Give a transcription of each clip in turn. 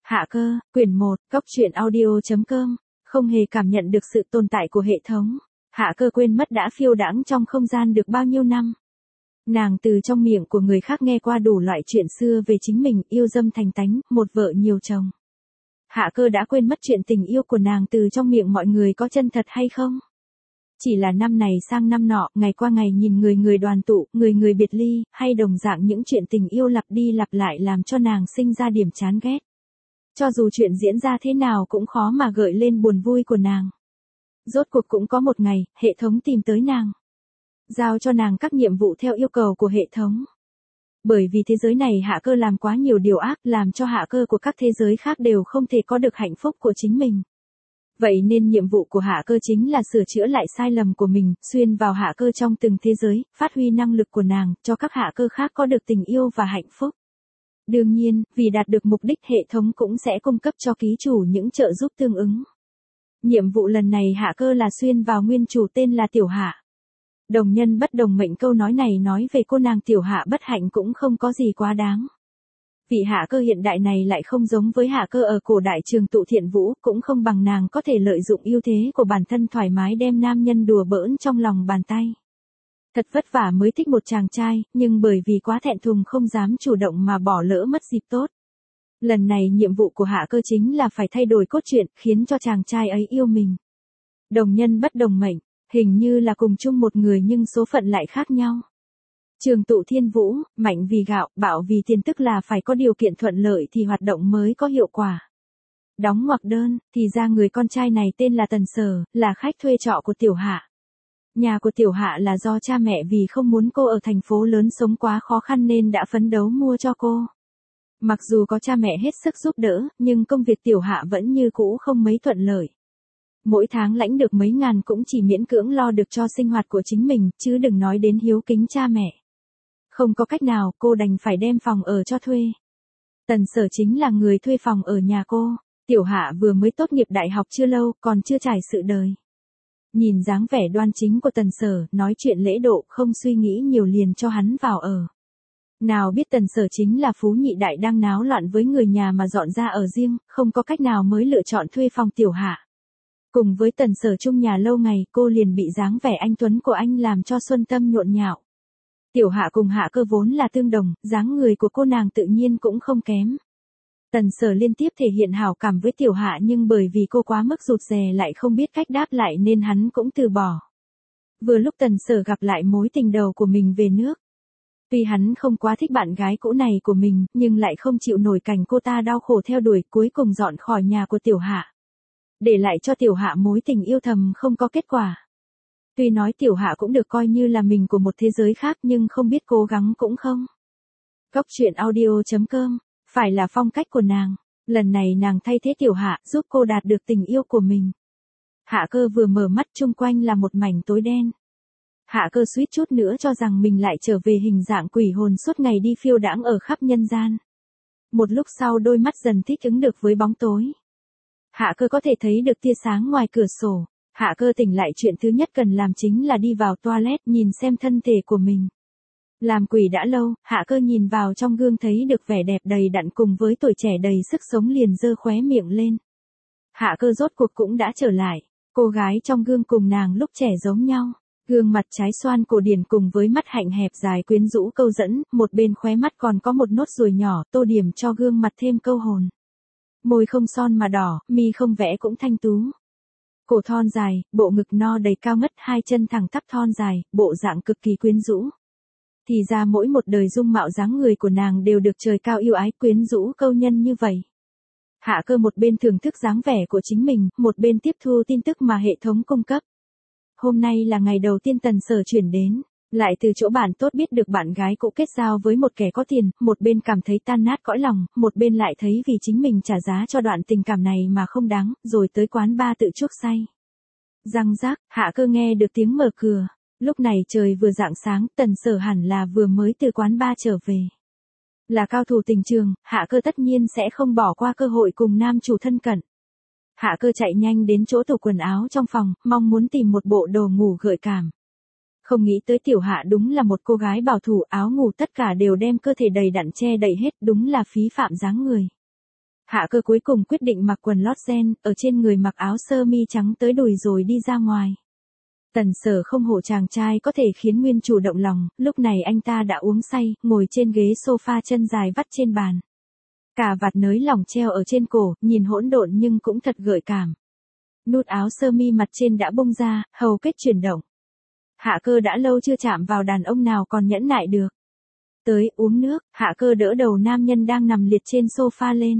Hạ cơ, quyển 1, Cóc truyện audio.com, không hề cảm nhận được sự tồn tại của hệ thống. Hạ cơ quên mất đã phiêu đãng trong không gian được bao nhiêu năm. Nàng từ trong miệng của người khác nghe qua đủ loại chuyện xưa về chính mình, yêu dâm thành tánh, một vợ nhiều chồng. Hạ cơ đã quên mất chuyện tình yêu của nàng từ trong miệng mọi người có chân thật hay không? Chỉ là năm này sang năm nọ, ngày qua ngày nhìn người người đoàn tụ, người người biệt ly, hay đồng dạng những chuyện tình yêu lặp đi lặp lại làm cho nàng sinh ra điểm chán ghét. Cho dù chuyện diễn ra thế nào cũng khó mà gợi lên buồn vui của nàng. Rốt cuộc cũng có một ngày, hệ thống tìm tới nàng. Giao cho nàng các nhiệm vụ theo yêu cầu của hệ thống. Bởi vì thế giới này hạ cơ làm quá nhiều điều ác, làm cho hạ cơ của các thế giới khác đều không thể có được hạnh phúc của chính mình. Vậy nên nhiệm vụ của hạ cơ chính là sửa chữa lại sai lầm của mình, xuyên vào hạ cơ trong từng thế giới, phát huy năng lực của nàng, cho các hạ cơ khác có được tình yêu và hạnh phúc. Đương nhiên, vì đạt được mục đích hệ thống cũng sẽ cung cấp cho ký chủ những trợ giúp tương ứng. Nhiệm vụ lần này hạ cơ là xuyên vào nguyên chủ tên là Tiểu Hạ. Đồng nhân bất đồng mệnh, câu nói này nói về cô nàng Tiểu Hạ bất hạnh cũng không có gì quá đáng. Vị hạ cơ hiện đại này lại không giống với hạ cơ ở cổ đại Trường Tụ Thiện Vũ, cũng không bằng nàng có thể lợi dụng ưu thế của bản thân thoải mái đem nam nhân đùa bỡn trong lòng bàn tay. Thật vất vả mới thích một chàng trai, nhưng bởi vì quá thẹn thùng không dám chủ động mà bỏ lỡ mất dịp tốt. Lần này nhiệm vụ của hạ cơ chính là phải thay đổi cốt truyện, khiến cho chàng trai ấy yêu mình. Đồng nhân bất đồng mệnh, hình như là cùng chung một người nhưng số phận lại khác nhau. Trường Tụ Thiên Vũ, mạnh vì gạo, bạo vì tiền, tức là phải có điều kiện thuận lợi thì hoạt động mới có hiệu quả. Đóng ngoặc đơn, thì ra người con trai này tên là Tần Sở, là khách thuê trọ của Tiểu Hạ. Nhà của Tiểu Hạ là do cha mẹ vì không muốn cô ở thành phố lớn sống quá khó khăn nên đã phấn đấu mua cho cô. Mặc dù có cha mẹ hết sức giúp đỡ, nhưng công việc Tiểu Hạ vẫn như cũ không mấy thuận lợi. Mỗi tháng lãnh được mấy ngàn cũng chỉ miễn cưỡng lo được cho sinh hoạt của chính mình, chứ đừng nói đến hiếu kính cha mẹ. Không có cách nào, cô đành phải đem phòng ở cho thuê. Tần Sở chính là người thuê phòng ở nhà cô. Tiểu Hạ vừa mới tốt nghiệp đại học chưa lâu, còn chưa trải sự đời. Nhìn dáng vẻ đoan chính của Tần Sở, nói chuyện lễ độ, không suy nghĩ nhiều liền cho hắn vào ở. Nào biết Tần Sở chính là phú nhị đại đang náo loạn với người nhà mà dọn ra ở riêng, không có cách nào mới lựa chọn thuê phòng Tiểu Hạ. Cùng với Tần Sở chung nhà lâu ngày, cô liền bị dáng vẻ anh tuấn của anh làm cho xuân tâm nhộn nhạo. Tiểu Hạ cùng hạ cơ vốn là tương đồng, dáng người của cô nàng tự nhiên cũng không kém. Tần Sở liên tiếp thể hiện hảo cảm với Tiểu Hạ nhưng bởi vì cô quá mức rụt rè lại không biết cách đáp lại nên hắn cũng từ bỏ. Vừa lúc Tần Sở gặp lại mối tình đầu của mình về nước. Tuy hắn không quá thích bạn gái cũ này của mình, nhưng lại không chịu nổi cảnh cô ta đau khổ theo đuổi, cuối cùng dọn khỏi nhà của Tiểu Hạ. Để lại cho Tiểu Hạ mối tình yêu thầm không có kết quả. Tuy nói Tiểu Hạ cũng được coi như là mình của một thế giới khác nhưng không biết cố gắng cũng không. Cóc truyện audio.com, phải là phong cách của nàng. Lần này nàng thay thế Tiểu Hạ, giúp cô đạt được tình yêu của mình. Hạ cơ vừa mở mắt chung quanh là một mảnh tối đen. Hạ cơ suýt chút nữa cho rằng mình lại trở về hình dạng quỷ hồn suốt ngày đi phiêu đãng ở khắp nhân gian. Một lúc sau đôi mắt dần thích ứng được với bóng tối. Hạ cơ có thể thấy được tia sáng ngoài cửa sổ. Hạ cơ tỉnh lại, chuyện thứ nhất cần làm chính là đi vào toilet nhìn xem thân thể của mình. Làm quỷ đã lâu, hạ cơ nhìn vào trong gương thấy được vẻ đẹp đầy đặn cùng với tuổi trẻ đầy sức sống liền giơ khóe miệng lên. Hạ cơ rốt cuộc cũng đã trở lại. Cô gái trong gương cùng nàng lúc trẻ giống nhau. Gương mặt trái xoan cổ điển cùng với mắt hạnh hẹp dài quyến rũ câu dẫn, một bên khóe mắt còn có một nốt ruồi nhỏ tô điểm cho gương mặt thêm câu hồn. Môi không son mà đỏ, mi không vẽ cũng thanh tú. Cổ thon dài, bộ ngực no đầy cao ngất, hai chân thẳng tắp thon dài, bộ dạng cực kỳ quyến rũ. Thì ra mỗi một đời dung mạo dáng người của nàng đều được trời cao yêu ái quyến rũ câu nhân như vậy. Hạ cơ một bên thưởng thức dáng vẻ của chính mình, một bên tiếp thu tin tức mà hệ thống cung cấp. Hôm nay là ngày đầu tiên Tần Sở chuyển đến, lại từ chỗ bạn tốt biết được bạn gái cũ kết giao với một kẻ có tiền, một bên cảm thấy tan nát cõi lòng, một bên lại thấy vì chính mình trả giá cho đoạn tình cảm này mà không đáng, rồi tới quán bar tự chuốc say. Răng rác, hạ cơ nghe được tiếng mở cửa. Lúc này trời vừa rạng sáng, Tần Sở hẳn là vừa mới từ quán bar trở về. Là cao thủ tình trường, hạ cơ tất nhiên sẽ không bỏ qua cơ hội cùng nam chủ thân cận. Hạ cơ chạy nhanh đến chỗ tủ quần áo trong phòng, mong muốn tìm một bộ đồ ngủ gợi cảm. Không nghĩ tới Tiểu Hạ đúng là một cô gái bảo thủ, áo ngủ tất cả đều đem cơ thể đầy đặn che đậy hết, đúng là phí phạm dáng người. Hạ Cơ cuối cùng quyết định mặc quần lót ren, ở trên người mặc áo sơ mi trắng tới đùi rồi đi ra ngoài. Tần Sở không hổ chàng trai có thể khiến Nguyên Chủ động lòng, lúc này anh ta đã uống say, ngồi trên ghế sofa chân dài vắt trên bàn. Cà vạt nới lỏng treo ở trên cổ, nhìn hỗn độn nhưng cũng thật gợi cảm. Nút áo sơ mi mặt trên đã bung ra, hầu kết chuyển động. Hạ Cơ đã lâu chưa chạm vào đàn ông nào còn nhẫn nại được. Tới, uống nước, Hạ Cơ đỡ đầu nam nhân đang nằm liệt trên sofa lên.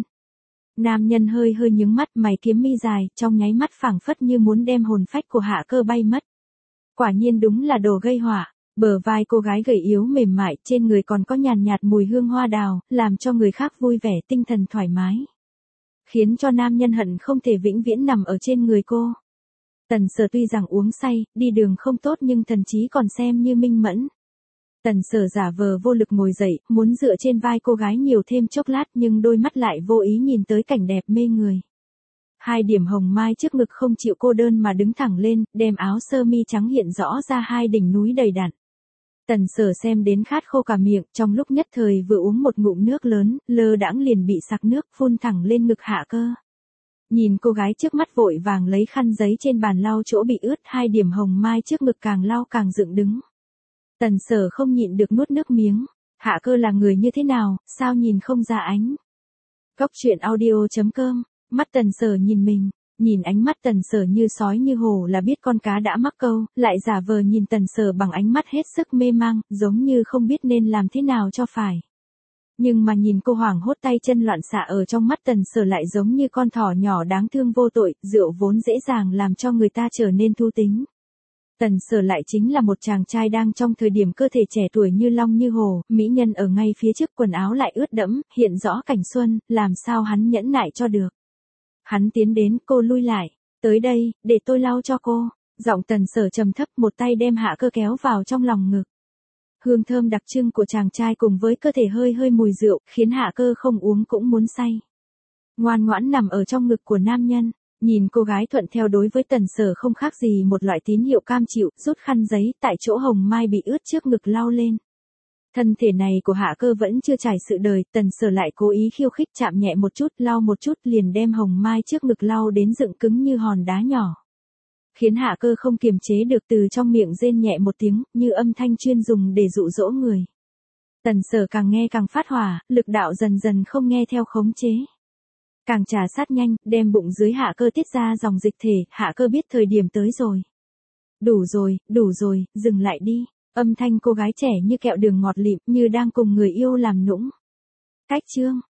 Nam nhân hơi hơi nhướng mắt, mày kiếm mi dài, trong nháy mắt phảng phất như muốn đem hồn phách của Hạ Cơ bay mất. Quả nhiên đúng là đồ gây họa. Bờ vai cô gái gầy yếu mềm mại, trên người còn có nhàn nhạt mùi hương hoa đào, làm cho người khác vui vẻ, tinh thần thoải mái. Khiến cho nam nhân hận không thể vĩnh viễn nằm ở trên người cô. Tần Sở tuy rằng uống say, đi đường không tốt nhưng thần trí còn xem như minh mẫn. Tần Sở giả vờ vô lực ngồi dậy, muốn dựa trên vai cô gái nhiều thêm chốc lát nhưng đôi mắt lại vô ý nhìn tới cảnh đẹp mê người. Hai điểm hồng mai trước ngực không chịu cô đơn mà đứng thẳng lên, đem áo sơ mi trắng hiện rõ ra hai đỉnh núi đầy đặn. Tần Sở xem đến khát khô cả miệng, trong lúc nhất thời vừa uống một ngụm nước lớn, lơ đãng liền bị sặc nước phun thẳng lên ngực Hạ Cơ. Nhìn cô gái trước mắt vội vàng lấy khăn giấy trên bàn lau chỗ bị ướt, hai điểm hồng mai trước ngực càng lau càng dựng đứng. Tần Sở không nhịn được nuốt nước miếng. Hạ Cơ là người như thế nào, sao nhìn không ra ánh. Góc truyện audio.com, mắt Tần Sở nhìn mình, nhìn ánh mắt Tần Sở như sói như hổ là biết con cá đã mắc câu, lại giả vờ nhìn Tần Sở bằng ánh mắt hết sức mê mang, giống như không biết nên làm thế nào cho phải. Nhưng mà nhìn cô hoảng hốt tay chân loạn xạ ở trong mắt Tần Sở lại giống như con thỏ nhỏ đáng thương vô tội, rượu vốn dễ dàng làm cho người ta trở nên thu tính. Tần Sở lại chính là một chàng trai đang trong thời điểm cơ thể trẻ tuổi như long như hổ, mỹ nhân ở ngay phía trước quần áo lại ướt đẫm, hiện rõ cảnh xuân, làm sao hắn nhẫn nại cho được. Hắn tiến đến, cô lui lại, tới đây, để tôi lau cho cô. Giọng Tần Sở trầm thấp, một tay đem Hạ Cơ kéo vào trong lòng ngực. Hương thơm đặc trưng của chàng trai cùng với cơ thể hơi hơi mùi rượu, khiến Hạ Cơ không uống cũng muốn say. Ngoan ngoãn nằm ở trong ngực của nam nhân, nhìn cô gái thuận theo đối với Tần Sở không khác gì một loại tín hiệu cam chịu, rút khăn giấy tại chỗ hồng mai bị ướt trước ngực lau lên. Thân thể này của Hạ Cơ vẫn chưa trải sự đời, Tần Sở lại cố ý khiêu khích chạm nhẹ một chút, lau một chút liền đem hồng mai trước ngực lau đến dựng cứng như hòn đá nhỏ. Khiến Hạ Cơ không kiềm chế được từ trong miệng rên nhẹ một tiếng, như âm thanh chuyên dùng để dụ dỗ người. Tần Sở càng nghe càng phát hỏa, lực đạo dần dần không nghe theo khống chế. Càng trà sát nhanh, đem bụng dưới Hạ Cơ tiết ra dòng dịch thể, Hạ Cơ biết thời điểm tới rồi. Đủ rồi, dừng lại đi. Âm thanh cô gái trẻ như kẹo đường ngọt lịm, như đang cùng người yêu làm nũng. Cách chương.